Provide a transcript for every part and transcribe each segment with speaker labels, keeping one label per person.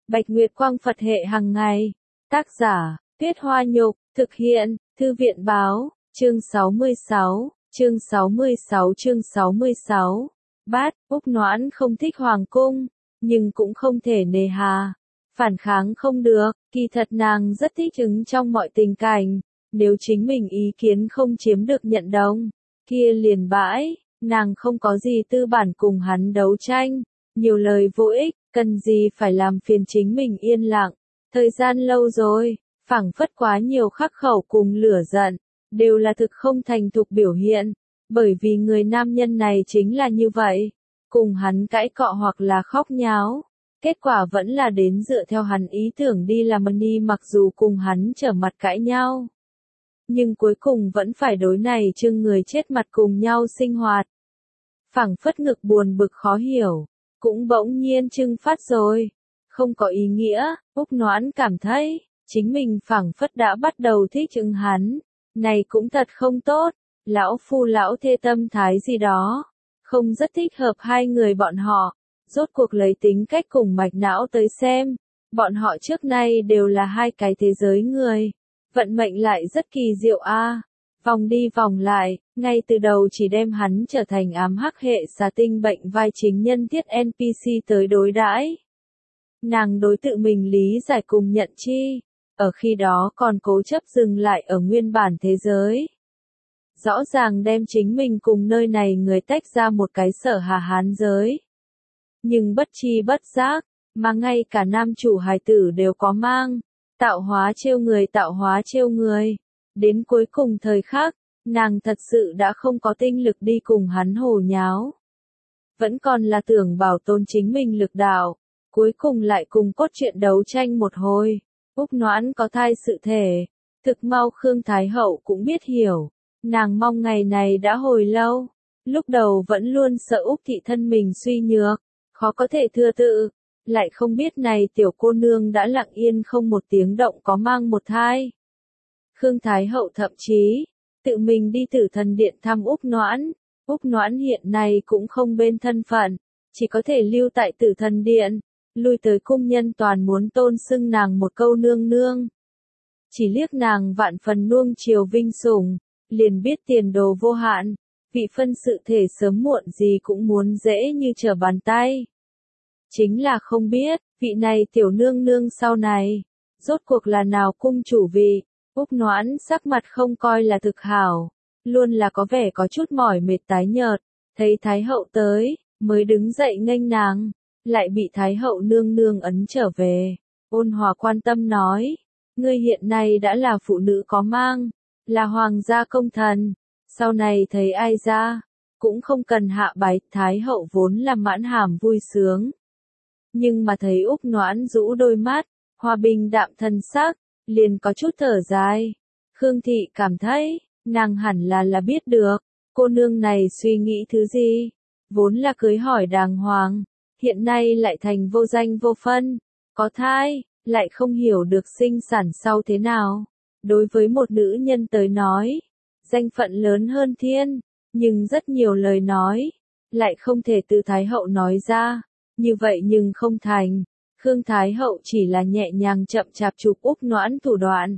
Speaker 1: Bạch Nguyệt Quang Phật hệ hàng ngày. Tác giả, Tuyết Hoa Nhục, thực hiện, Thư viện Báo, chương 66, chương 66. Bát, Úc Noãn không thích hoàng cung, nhưng cũng không thể nề hà. Phản kháng không được, kỳ thật nàng rất thích ứng trong mọi tình cảnh, nếu chính mình ý kiến không chiếm được nhận đồng, kia liền bãi, nàng không có gì tư bản cùng hắn đấu tranh, nhiều lời vô ích, cần gì phải làm phiền chính mình yên lặng. Thời gian lâu rồi, phảng phất quá nhiều khắc khẩu cùng lửa giận, đều là thực không thành thục biểu hiện, bởi vì người nam nhân này chính là như vậy, cùng hắn cãi cọ hoặc là khóc nháo. Kết quả vẫn là đến dựa theo hắn ý tưởng đi làm đi, mặc dù cùng hắn trở mặt cãi nhau. Nhưng cuối cùng vẫn phải đối này chưng người chết mặt cùng nhau sinh hoạt. Phảng phất ngực buồn bực khó hiểu, cũng bỗng nhiên trưng phát rồi. Không có ý nghĩa, Úc Noãn cảm thấy, chính mình phảng phất đã bắt đầu thích ứng hắn. Này cũng thật không tốt, lão phu lão thê tâm thái gì đó. Không rất thích hợp hai người bọn họ. Rốt cuộc lấy tính cách cùng mạch não tới xem, bọn họ trước nay đều là hai cái thế giới người. Vận mệnh lại rất kỳ diệu a, vòng đi vòng lại, ngay từ đầu chỉ đem hắn trở thành ám hắc hệ xà tinh bệnh vai chính nhân thiết NPC tới đối đãi. Nàng đối tự mình lý giải cùng nhận chi, ở khi đó còn cố chấp dừng lại ở nguyên bản thế giới. Rõ ràng đem chính mình cùng nơi này người tách ra một cái sở hà hán giới. Nhưng bất chi bất giác, mà ngay cả nam chủ hài tử đều có mang, tạo hóa trêu người. Đến cuối cùng thời khắc, nàng thật sự đã không có tinh lực đi cùng hắn hồ nháo. Vẫn còn là tưởng bảo tồn chính mình lực đạo, cuối cùng lại cùng cốt truyện đấu tranh một hồi. Úc Noãn có thai sự thể, thực mau Khương Thái Hậu cũng biết hiểu, nàng mong ngày này đã hồi lâu, lúc đầu vẫn luôn sợ Úc thị thân mình suy nhược. Khó có thể thừa tự, lại không biết này tiểu cô nương đã lặng yên không một tiếng động có mang một thai. Khương Thái Hậu thậm chí, tự mình đi Tử Thần Điện thăm Úc Noãn. Úc Noãn hiện nay cũng không bên thân phận, chỉ có thể lưu tại Tử Thần Điện, lui tới cung nhân toàn muốn tôn xưng nàng một câu nương nương. Chỉ liếc nàng vạn phần nuông chiều vinh sủng, liền biết tiền đồ vô hạn. Vị phân sự thể sớm muộn gì cũng muốn dễ như trở bàn tay. Chính là không biết, vị này tiểu nương nương sau này, rốt cuộc là nào cung chủ vị. Úc Noãn sắc mặt không coi là thực hảo, luôn là có vẻ có chút mỏi mệt tái nhợt, thấy Thái Hậu tới, mới đứng dậy nghênh nàng, lại bị Thái Hậu nương nương ấn trở về. Ôn hòa quan tâm nói, ngươi hiện nay đã là phụ nữ có mang, là hoàng gia công thần. Sau này thấy ai ra, cũng không cần hạ bái. Thái Hậu vốn là mãn hàm vui sướng. Nhưng mà thấy Úc Noãn rũ đôi mắt, hòa bình đạm thân sắc, liền có chút thở dài. Khương thị cảm thấy, nàng hẳn là biết được, cô nương này suy nghĩ thứ gì. Vốn là cưới hỏi đàng hoàng, hiện nay lại thành vô danh vô phân, có thai, lại không hiểu được sinh sản sau thế nào. Đối với một nữ nhân tới nói, danh phận lớn hơn thiên, nhưng rất nhiều lời nói, lại không thể từ Thái Hậu nói ra, như vậy nhưng không thành. Khương Thái Hậu chỉ là nhẹ nhàng chậm chạp chụp Úc Noãn thủ đoạn.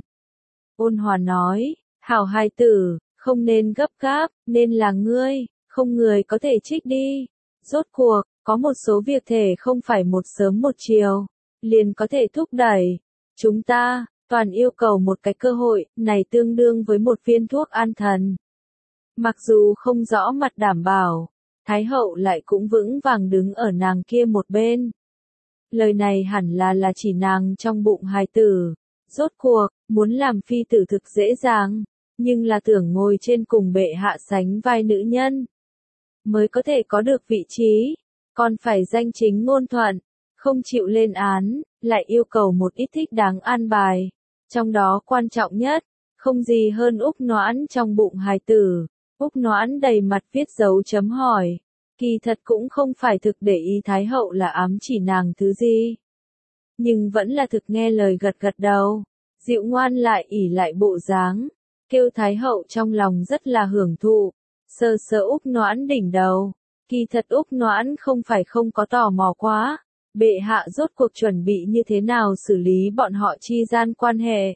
Speaker 1: Ôn hòa nói, hảo hài tử, không nên gấp gáp, nên là ngươi, không người có thể trích đi. Rốt cuộc, có một số việc thể không phải một sớm một chiều, liền có thể thúc đẩy. Chúng ta toàn yêu cầu một cái cơ hội, này tương đương với một viên thuốc an thần. Mặc dù không rõ mặt đảm bảo, Thái Hậu lại cũng vững vàng đứng ở nàng kia một bên. Lời này hẳn là chỉ nàng trong bụng hài tử. Rốt cuộc, muốn làm phi tử thực dễ dàng, nhưng là tưởng ngồi trên cùng bệ hạ sánh vai nữ nhân, mới có thể có được vị trí, còn phải danh chính ngôn thuận, không chịu lên án, lại yêu cầu một ít thích đáng an bài. Trong đó quan trọng nhất, không gì hơn Úc Noãn trong bụng hài tử. Úc Noãn đầy mặt viết dấu chấm hỏi. Kỳ thật cũng không phải thực để ý Thái Hậu là ám chỉ nàng thứ gì. Nhưng vẫn là thực nghe lời gật gật đầu. Dịu ngoan lại ỉ lại bộ dáng. Kêu Thái Hậu trong lòng rất là hưởng thụ. Sờ sờ Úc Noãn đỉnh đầu. Kỳ thật Úc Noãn không phải không có tò mò quá. Bệ hạ rốt cuộc chuẩn bị như thế nào xử lý bọn họ chi gian quan hệ?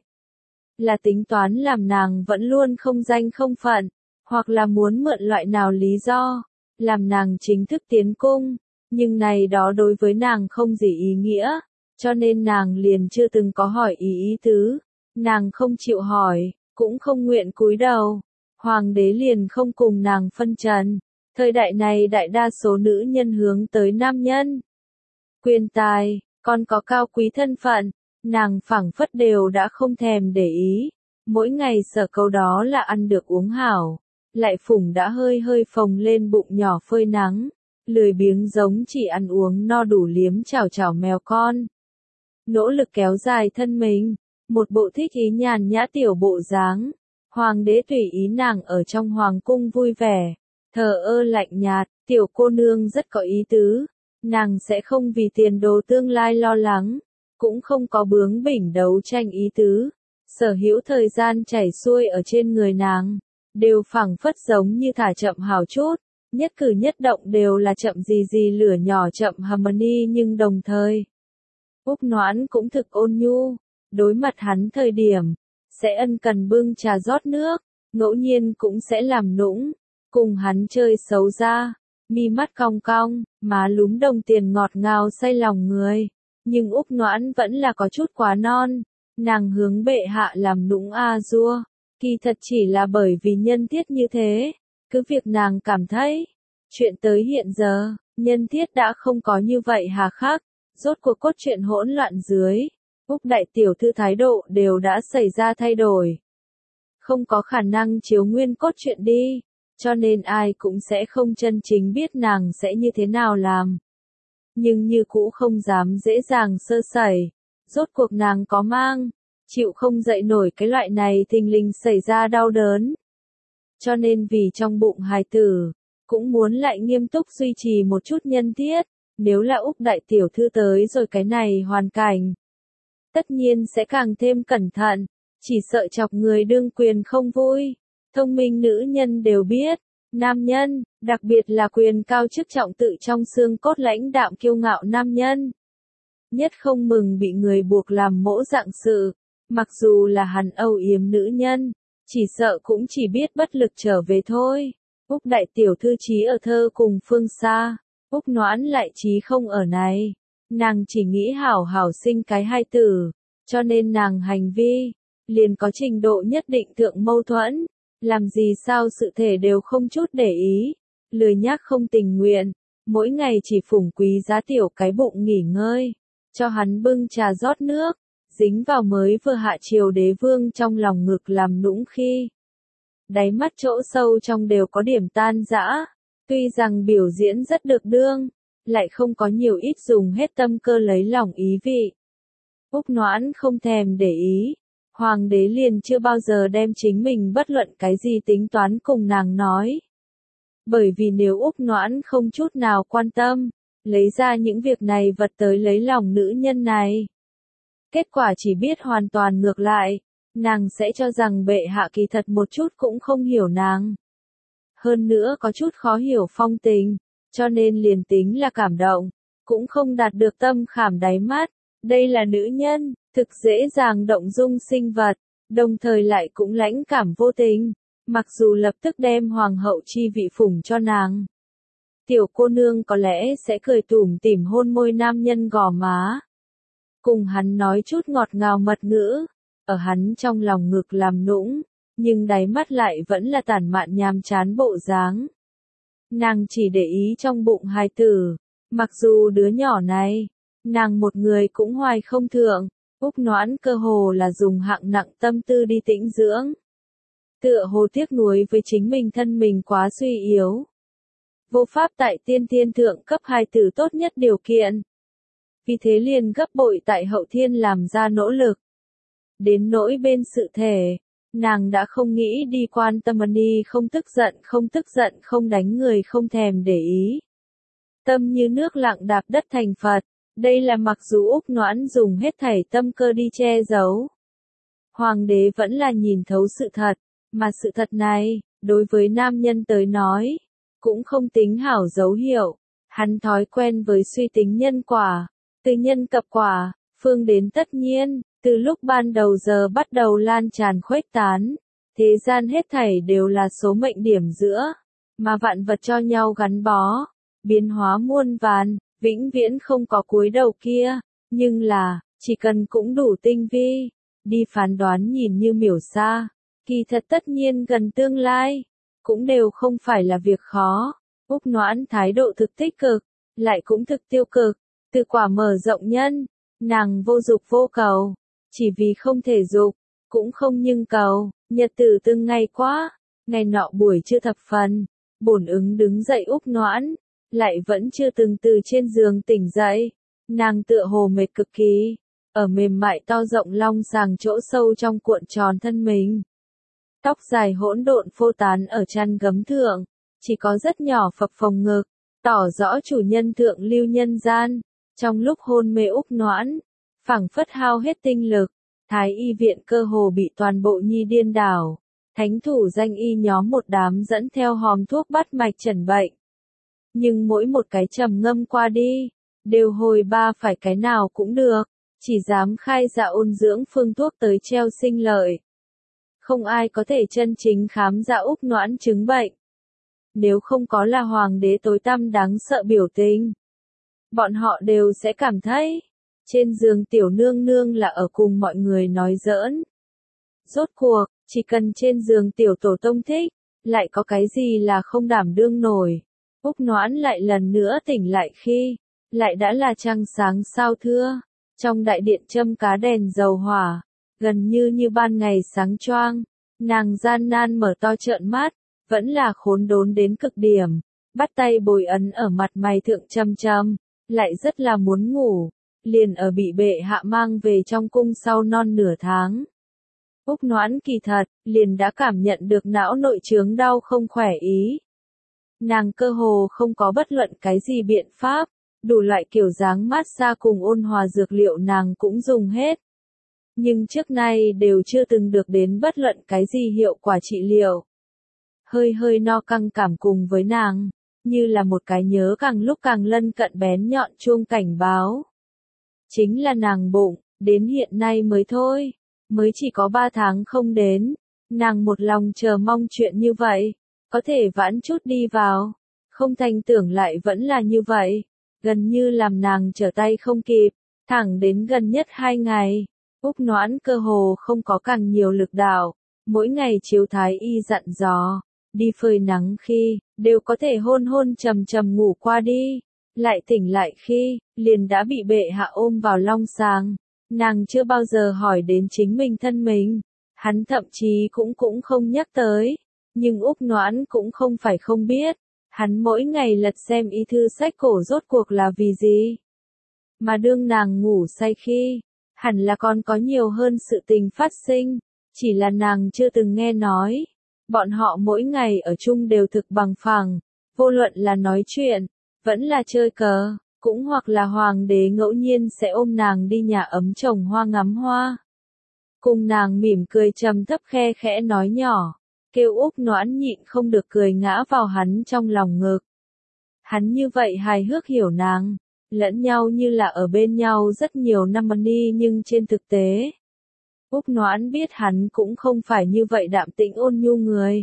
Speaker 1: Là tính toán làm nàng vẫn luôn không danh không phận, hoặc là muốn mượn loại nào lý do, làm nàng chính thức tiến cung, nhưng này đó đối với nàng không gì ý nghĩa, cho nên nàng liền chưa từng có hỏi ý tứ, nàng không chịu hỏi, cũng không nguyện cúi đầu, hoàng đế liền không cùng nàng phân trần, thời đại này đại đa số nữ nhân hướng tới nam nhân. Quyền tài, còn có cao quý thân phận, nàng phảng phất đều đã không thèm để ý, mỗi ngày sở câu đó là ăn được uống hảo, lại phủng đã hơi hơi phồng lên bụng nhỏ phơi nắng, lười biếng giống chỉ ăn uống no đủ liếm chảo chảo mèo con. Nỗ lực kéo dài thân mình, một bộ thích ý nhàn nhã tiểu bộ dáng, hoàng đế tùy ý nàng ở trong hoàng cung vui vẻ, thờ ơ lạnh nhạt, tiểu cô nương rất có ý tứ, nàng sẽ không vì tiền đồ tương lai lo lắng, cũng không có bướng bỉnh đấu tranh ý tứ, sở hữu thời gian chảy xuôi ở trên người nàng, đều phảng phất giống như thả chậm hào chút, nhất cử nhất động đều là chậm gì lửa nhỏ chậm harmony nhưng đồng thời. Úc Noãn cũng thực ôn nhu, đối mặt hắn thời điểm, sẽ ân cần bưng trà rót nước, ngẫu nhiên cũng sẽ làm nũng, cùng hắn chơi xấu ra, mi mắt cong cong, má lúm đồng tiền ngọt ngào say lòng người. Nhưng Úc Noãn vẫn là có chút quá non, nàng hướng bệ hạ làm nũng dua, kỳ thật chỉ là bởi vì nhân tiết như thế, cứ việc nàng cảm thấy, chuyện tới hiện giờ, nhân tiết đã không có như vậy hà khắc, rốt cuộc cốt truyện hỗn loạn dưới, Úc đại tiểu thư thái độ đều đã xảy ra thay đổi. Không có khả năng chiếu nguyên cốt truyện đi, cho nên ai cũng sẽ không chân chính biết nàng sẽ như thế nào làm. Nhưng như cũ không dám dễ dàng sơ sẩy, rốt cuộc nàng có mang, chịu không dậy nổi cái loại này thình lình xảy ra đau đớn. Cho nên vì trong bụng hài tử, cũng muốn lại nghiêm túc duy trì một chút nhân tiết, nếu là Úc đại tiểu thư tới rồi cái này hoàn cảnh. Tất nhiên sẽ càng thêm cẩn thận, chỉ sợ chọc người đương quyền không vui. Thông minh nữ nhân đều biết, nam nhân, đặc biệt là quyền cao chức trọng tự trong xương cốt lãnh đạm kiêu ngạo nam nhân. Nhất không mừng bị người buộc làm mỗ dạng sự, mặc dù là hắn âu yếm nữ nhân, chỉ sợ cũng chỉ biết bất lực trở về thôi. Úc đại tiểu thư trí ở thơ cùng phương xa, Úc Noãn lại trí không ở này. Nàng chỉ nghĩ hảo hảo sinh cái hai tử, cho nên nàng hành vi, liền có trình độ nhất định thượng mâu thuẫn, làm gì sao sự thể đều không chút để ý, lười nhác không tình nguyện, mỗi ngày chỉ phủng quý giá tiểu cái bụng nghỉ ngơi, cho hắn bưng trà rót nước, dính vào mới vừa hạ triều đế vương trong lòng ngực làm nũng khi. Đáy mắt chỗ sâu trong đều có điểm tan rã, tuy rằng biểu diễn rất được đương, lại không có nhiều ít dùng hết tâm cơ lấy lòng ý vị. Úc Noãn không thèm để ý, hoàng đế liền chưa bao giờ đem chính mình bất luận cái gì tính toán cùng nàng nói. Bởi vì nếu Úc Noãn không chút nào quan tâm, lấy ra những việc này vật tới lấy lòng nữ nhân này. Kết quả chỉ biết hoàn toàn ngược lại, nàng sẽ cho rằng bệ hạ kỳ thật một chút cũng không hiểu nàng. Hơn nữa có chút khó hiểu phong tình, cho nên liền tính là cảm động, cũng không đạt được tâm khảm đáy mắt. Đây là nữ nhân, thực dễ dàng động dung sinh vật, đồng thời lại cũng lãnh cảm vô tình, mặc dù lập tức đem hoàng hậu chi vị phủng cho nàng. Tiểu cô nương có lẽ sẽ cười tủm tỉm hôn môi nam nhân gò má. Cùng hắn nói chút ngọt ngào mật ngữ, ở hắn trong lòng ngực làm nũng, nhưng đáy mắt lại vẫn là tản mạn nhàm chán bộ dáng. Nàng chỉ để ý trong bụng hài tử, mặc dù đứa nhỏ này, nàng một người cũng hoài không thượng, Úc Noãn cơ hồ là dùng hạng nặng tâm tư đi tĩnh dưỡng. Tựa hồ tiếc nuối với chính mình thân mình quá suy yếu. Vô pháp tại tiên thiên thượng cấp hài tử tốt nhất điều kiện. Vì thế liền gấp bội tại hậu thiên làm ra nỗ lực. Đến nỗi bên sự thể, nàng đã không nghĩ đi quan tâm ni không tức giận không đánh người không thèm để ý. Tâm như nước lặng đạp đất thành Phật, đây là mặc dù Úc Noãn dùng hết thảy tâm cơ đi che giấu. Hoàng đế vẫn là nhìn thấu sự thật, mà sự thật này, đối với nam nhân tới nói, cũng không tính hảo dấu hiệu, hắn thói quen với suy tính nhân quả, Từ nhân cập quả, phương đến tất nhiên, từ lúc ban đầu giờ bắt đầu lan tràn khuếch tán. Thế gian hết thảy đều là số mệnh điểm giữa, mà vạn vật cho nhau gắn bó, biến hóa muôn vàn, vĩnh viễn không có cuối đầu kia, nhưng là, chỉ cần cũng đủ tinh vi, đi phán đoán nhìn như miểu xa, kỳ thật tất nhiên gần tương lai, cũng đều không phải là việc khó. Úc Noãn thái độ thực tích cực, lại cũng thực tiêu cực, từ quả mở rộng nhân, nàng vô dục vô cầu, chỉ vì không thể dục, cũng không nhưng cầu, nhật tử từng ngày quá, ngày nọ buổi trưa thập phần, bổn ứng đứng dậy Úc Noãn, lại vẫn chưa từng từ trên giường tỉnh dậy, nàng tựa hồ mệt cực kỳ, ở mềm mại to rộng long sàng chỗ sâu trong cuộn tròn thân mình. Tóc dài hỗn độn phô tán ở chăn gấm thượng, chỉ có rất nhỏ phập phồng ngực, tỏ rõ chủ nhân thượng lưu nhân gian. Trong lúc hôn mê Úc Noãn, phảng phất hao hết tinh lực, Thái y viện cơ hồ bị toàn bộ nhi điên đảo, thánh thủ danh y nhóm một đám dẫn theo hòm thuốc bắt mạch chẩn bệnh. Nhưng mỗi một cái trầm ngâm qua đi, đều hồi ba phải cái nào cũng được, chỉ dám khai dạ ôn dưỡng phương thuốc tới treo sinh lợi. Không ai có thể chân chính khám ra Úc Noãn chứng bệnh. Nếu không có là hoàng đế tối tăm đáng sợ biểu tình, bọn họ đều sẽ cảm thấy, trên giường tiểu nương nương là ở cùng mọi người nói giỡn. Rốt cuộc, chỉ cần trên giường tiểu tổ tông thích, lại có cái gì là không đảm đương nổi. Úc Noãn lại lần nữa tỉnh lại khi, lại đã là trăng sáng sao thưa, trong đại điện châm cá đèn dầu hỏa, gần như ban ngày sáng choang, nàng gian nan mở to trợn mắt, vẫn là khốn đốn đến cực điểm, bắt tay bồi ấn ở mặt mày thượng châm, lại rất là muốn ngủ, liền ở bị bệ hạ mang về trong cung sau non nửa tháng. Úc Noãn kỳ thật, liền đã cảm nhận được não nội chướng đau không khỏe ý. Nàng cơ hồ không có bất luận cái gì biện pháp, đủ loại kiểu dáng mát xa cùng ôn hòa dược liệu nàng cũng dùng hết. Nhưng trước nay đều chưa từng được đến bất luận cái gì hiệu quả trị liệu. Hơi no căng cảm cùng với nàng, như là một cái nhớ càng lúc càng lân cận bén nhọn chuông cảnh báo. Chính là nàng bụng, đến hiện nay mới thôi, mới chỉ có 3 tháng không đến, nàng một lòng chờ mong chuyện như vậy, có thể vãn chút đi vào, không thành tưởng lại vẫn là như vậy, gần như làm nàng trở tay không kịp, thẳng đến gần nhất 2 ngày, Úc Noãn cơ hồ không có càng nhiều lực đạo, mỗi ngày chiếu thái y dặn dò, đi phơi nắng khi, đều có thể hôn trầm ngủ qua đi, lại tỉnh lại khi, liền đã bị bệ hạ ôm vào long sàng, nàng chưa bao giờ hỏi đến chính mình thân mình, hắn thậm chí cũng không nhắc tới, nhưng Úc Noãn cũng không phải không biết, hắn mỗi ngày lật xem y thư sách cổ rốt cuộc là vì gì. Mà đương nàng ngủ say khi, hẳn là còn có nhiều hơn sự tình phát sinh, chỉ là nàng chưa từng nghe nói. Bọn họ mỗi ngày ở chung đều thực bằng phẳng, vô luận là nói chuyện, vẫn là chơi cờ, cũng hoặc là hoàng đế ngẫu nhiên sẽ ôm nàng đi nhà ấm trồng hoa ngắm hoa. Cùng nàng mỉm cười trầm thấp khe khẽ nói nhỏ, kêu Úc Noãn nhịn không được cười ngã vào hắn trong lòng ngực. Hắn như vậy hài hước hiểu nàng, lẫn nhau như là ở bên nhau rất nhiều năm đi nhưng trên thực tế, Úc Noãn biết hắn cũng không phải như vậy đạm tĩnh ôn nhu người.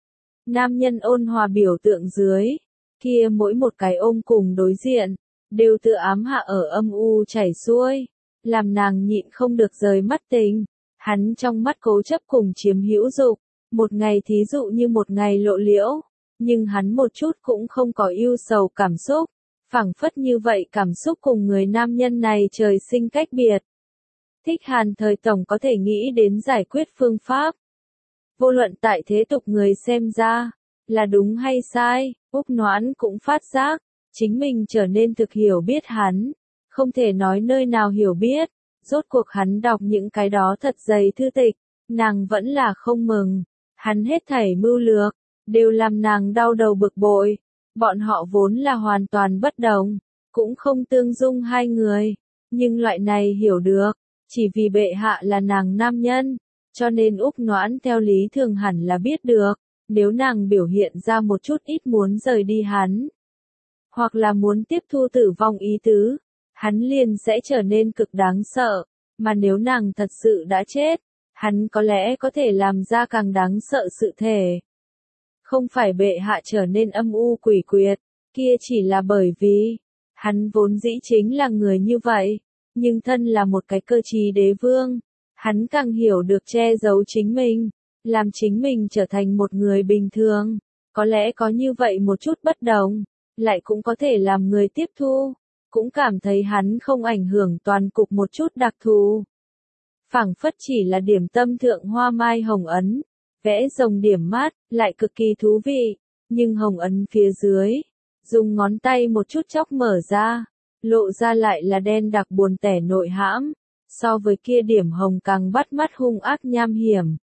Speaker 1: Nam nhân ôn hòa biểu tượng dưới, kia mỗi một cái ôm cùng đối diện, đều tự ám hạ ở âm u chảy xuôi, làm nàng nhịn không được rời mắt tình. Hắn trong mắt cố chấp cùng chiếm hữu dục, một ngày thí dụ như một ngày lộ liễu, nhưng hắn một chút cũng không có ưu sầu cảm xúc, phảng phất như vậy cảm xúc cùng người nam nhân này trời sinh cách biệt. Thích Hàn thời tổng có thể nghĩ đến giải quyết phương pháp. Vô luận tại thế tục người xem ra, là đúng hay sai, Úc Noãn cũng phát giác, chính mình trở nên thực hiểu biết hắn, không thể nói nơi nào hiểu biết, rốt cuộc hắn đọc những cái đó thật dày thư tịch, nàng vẫn là không mừng, hắn hết thảy mưu lược, đều làm nàng đau đầu bực bội, bọn họ vốn là hoàn toàn bất đồng, cũng không tương dung hai người, nhưng loại này hiểu được. Chỉ vì bệ hạ là nàng nam nhân, cho nên Úc Noãn theo lý thường hẳn là biết được, nếu nàng biểu hiện ra một chút ít muốn rời đi hắn, hoặc là muốn tiếp thu tử vong ý tứ, hắn liền sẽ trở nên cực đáng sợ, mà nếu nàng thật sự đã chết, hắn có lẽ có thể làm ra càng đáng sợ sự thể. Không phải bệ hạ trở nên âm u quỷ quyệt, kia chỉ là bởi vì, hắn vốn dĩ chính là người như vậy, nhưng thân là một cái cơ trí đế vương, hắn càng hiểu được che giấu chính mình, làm chính mình trở thành một người bình thường, có lẽ có như vậy một chút bất đồng, lại cũng có thể làm người tiếp thu, cũng cảm thấy hắn không ảnh hưởng toàn cục một chút đặc thù. Phảng phất chỉ là điểm tâm thượng hoa mai hồng ấn, vẽ rồng điểm mát, lại cực kỳ thú vị, nhưng hồng ấn phía dưới, dùng ngón tay một chút chóc mở ra, lộ ra lại là đen đặc buồn tẻ nội hãm, so với kia điểm hồng càng bắt mắt hung ác nham hiểm.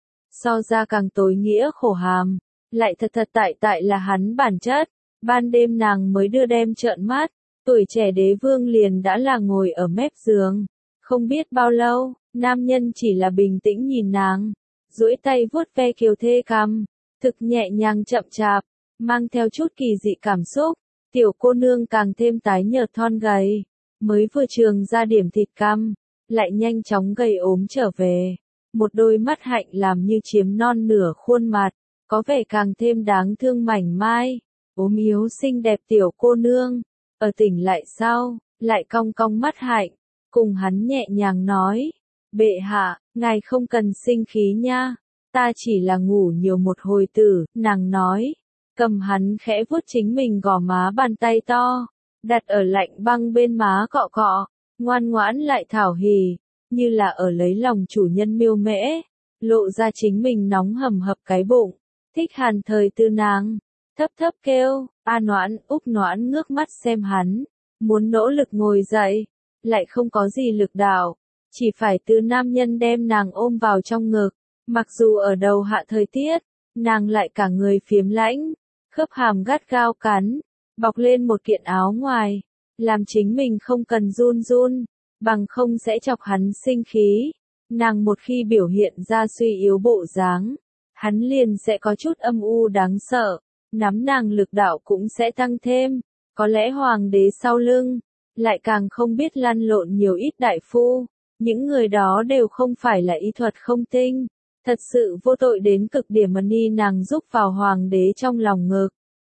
Speaker 1: So ra càng tối nghĩa khổ hàm, lại thật thật tại là hắn bản chất, ban đêm nàng mới đưa đem trợn mắt, tuổi trẻ đế vương liền đã là ngồi ở mép giường, không biết bao lâu, nam nhân chỉ là bình tĩnh nhìn nàng, duỗi tay vuốt ve kiều thê cằm, thực nhẹ nhàng chậm chạp, mang theo chút kỳ dị cảm xúc, tiểu cô nương càng thêm tái nhợt thon gầy, mới vừa trường ra điểm thịt cằm, lại nhanh chóng gầy ốm trở về, một đôi mắt hạnh làm như chiếm non nửa khuôn mặt, có vẻ càng thêm đáng thương mảnh mai, ốm yếu xinh đẹp tiểu cô nương, ở tỉnh lại sau, lại cong cong mắt hạnh, cùng hắn nhẹ nhàng nói, bệ hạ, ngài không cần sinh khí nha, ta chỉ là ngủ nhiều một hồi tử, nàng nói, cầm hắn khẽ vuốt chính mình gò má bàn tay to, đặt ở lạnh băng bên má cọ cọ, ngoan ngoãn lại thảo hỉ, như là ở lấy lòng chủ nhân miêu mễ, lộ ra chính mình nóng hầm hập cái bụng, thích hàn thời tư nàng, thấp thấp kêu, a noãn, úc noãn ngước mắt xem hắn, muốn nỗ lực ngồi dậy, lại không có gì lực đạo, chỉ phải từ nam nhân đem nàng ôm vào trong ngực, mặc dù ở đầu hạ thời tiết, nàng lại cả người phiếm lãnh, khớp hàm gắt gao cắn, bọc lên một kiện áo ngoài, làm chính mình không cần run run, bằng không sẽ chọc hắn sinh khí. Nàng một khi biểu hiện ra suy yếu bộ dáng, hắn liền sẽ có chút âm u đáng sợ, nắm nàng lực đạo cũng sẽ tăng thêm, có lẽ hoàng đế sau lưng, lại càng không biết lăn lộn nhiều ít đại phu, những người đó đều không phải là y thuật không tinh, thật sự vô tội đến cực điểm mà ni nàng giúp vào hoàng đế trong lòng ngực.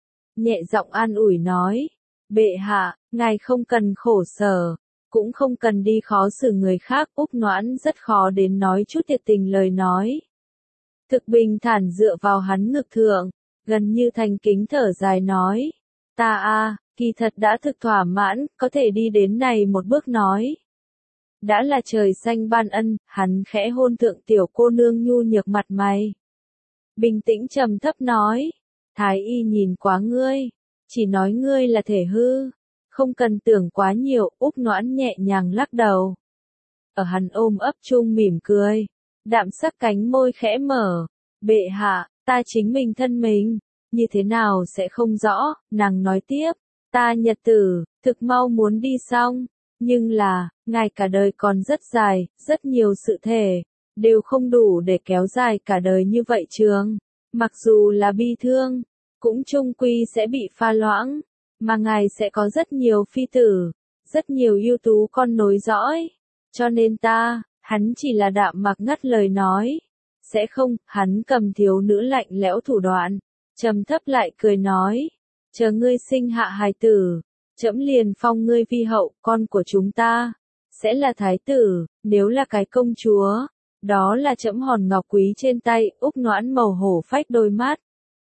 Speaker 1: Nhẹ giọng an ủi nói, bệ hạ, ngài không cần khổ sở, cũng không cần đi khó xử người khác, Úc Noãn rất khó đến nói chút thiệt tình lời nói. Thực bình thản dựa vào hắn ngực thượng, gần như thành kính thở dài nói, ta kỳ thật đã thực thỏa mãn, có thể đi đến này một bước nói. Đã là trời xanh ban ân, hắn khẽ hôn thượng tiểu cô nương nhu nhược mặt mày. Bình tĩnh trầm thấp nói, Thái y nhìn quá ngươi, chỉ nói ngươi là thể hư, không cần tưởng quá nhiều, Úc Noãn nhẹ nhàng lắc đầu. Ở hắn ôm ấp chung mỉm cười, đạm sắc cánh môi khẽ mở, bệ hạ, ta chính mình thân mình, như thế nào sẽ không rõ, nàng nói tiếp, ta nhật tử, thực mau muốn đi xong, nhưng là, ngài cả đời còn rất dài, rất nhiều sự thể, đều không đủ để kéo dài cả đời như vậy trường, mặc dù là bi thương, cũng chung quy sẽ bị pha loãng, mà ngài sẽ có rất nhiều phi tử, rất nhiều ưu tú con nối dõi, cho nên hắn chỉ là đạm mạc ngắt lời nói, sẽ không, hắn cầm thiếu nữ lạnh lẽo thủ đoạn, trầm thấp lại cười nói, chờ ngươi sinh hạ hài tử, trẫm liền phong ngươi vi hậu, con của chúng ta, sẽ là thái tử, nếu là cái công chúa, đó là trẫm hòn ngọc quý trên tay, Úc Noãn màu hổ phách đôi mắt.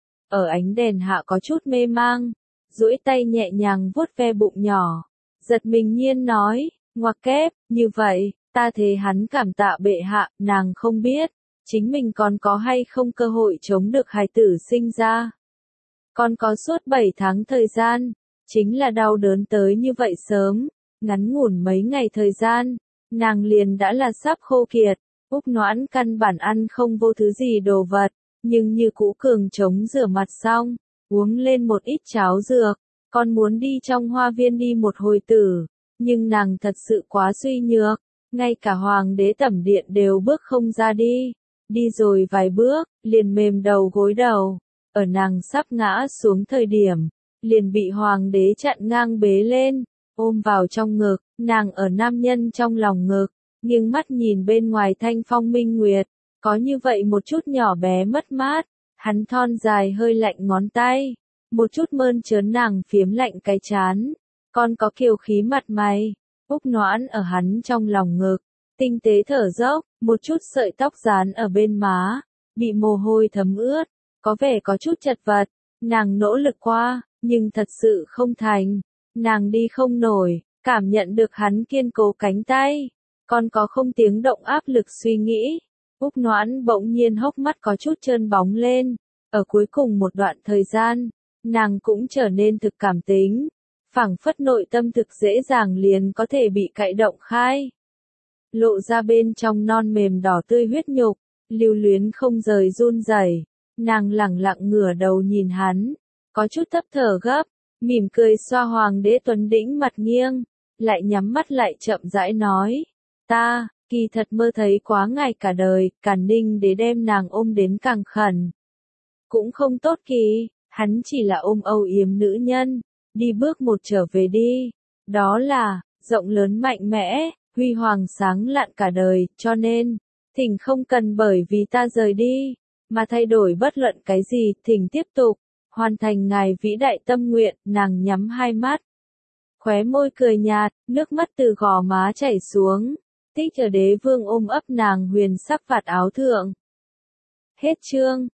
Speaker 1: Ở ánh đèn hạ có chút mê mang, duỗi tay nhẹ nhàng vuốt ve bụng nhỏ, giật mình nhiên nói, ngoặc kép, như vậy, ta thế hắn cảm tạ bệ hạ, nàng không biết, chính mình còn có hay không cơ hội chống được hài tử sinh ra. Còn có suốt 7 tháng thời gian, chính là đau đớn tới như vậy sớm, ngắn ngủn mấy ngày thời gian, nàng liền đã là sắp khô kiệt, Úc Noãn căn bản ăn không vô thứ gì đồ vật, nhưng như cũ cường chống rửa mặt xong, uống lên một ít cháo dược, còn muốn đi trong hoa viên đi một hồi tử, nhưng nàng thật sự quá suy nhược, ngay cả hoàng đế tẩm điện đều bước không ra đi rồi vài bước, liền mềm đầu gối đầu, ở nàng sắp ngã xuống thời điểm, liền bị hoàng đế chặn ngang bế lên, ôm vào trong ngực, nàng ở nam nhân trong lòng ngực, nghiêng mắt nhìn bên ngoài thanh phong minh nguyệt, có như vậy một chút nhỏ bé mất mát, hắn thon dài hơi lạnh ngón tay, một chút mơn trớn nàng phiếm lạnh cái chán, còn có kiều khí mặt mày, Úc Noãn ở hắn trong lòng ngực, tinh tế thở dốc, một chút sợi tóc dán ở bên má, bị mồ hôi thấm ướt, có vẻ có chút chật vật, nàng nỗ lực qua, nhưng thật sự không thành, nàng đi không nổi, cảm nhận được hắn kiên cố cánh tay, còn có không tiếng động áp lực suy nghĩ. Úc Noãn bỗng nhiên hốc mắt có chút trơn bóng lên, ở cuối cùng một đoạn thời gian, nàng cũng trở nên thực cảm tính, phảng phất nội tâm thực dễ dàng liền có thể bị cạy động khai. Lộ ra bên trong non mềm đỏ tươi huyết nhục, lưu luyến không rời run rẩy, nàng lẳng lặng ngửa đầu nhìn hắn, có chút thấp thở gấp, mỉm cười xoa hoàng đế tuấn đĩnh mặt nghiêng, lại nhắm mắt lại chậm rãi nói, ta, kỳ thật mơ thấy quá ngài cả đời, Càn Ninh đế đem nàng ôm đến càng khẩn. Cũng không tốt kỳ, hắn chỉ là ôm âu yếm nữ nhân, đi bước một trở về đi, đó là, rộng lớn mạnh mẽ, huy hoàng sáng lạn cả đời, cho nên, thỉnh không cần bởi vì ta rời đi, mà thay đổi bất luận cái gì, thỉnh tiếp tục, hoàn thành ngài vĩ đại tâm nguyện, nàng nhắm hai mắt. Khóe môi cười nhạt, nước mắt từ gò má chảy xuống, tích ở đế vương ôm ấp nàng huyền sắc vạt áo thượng. Hết chương.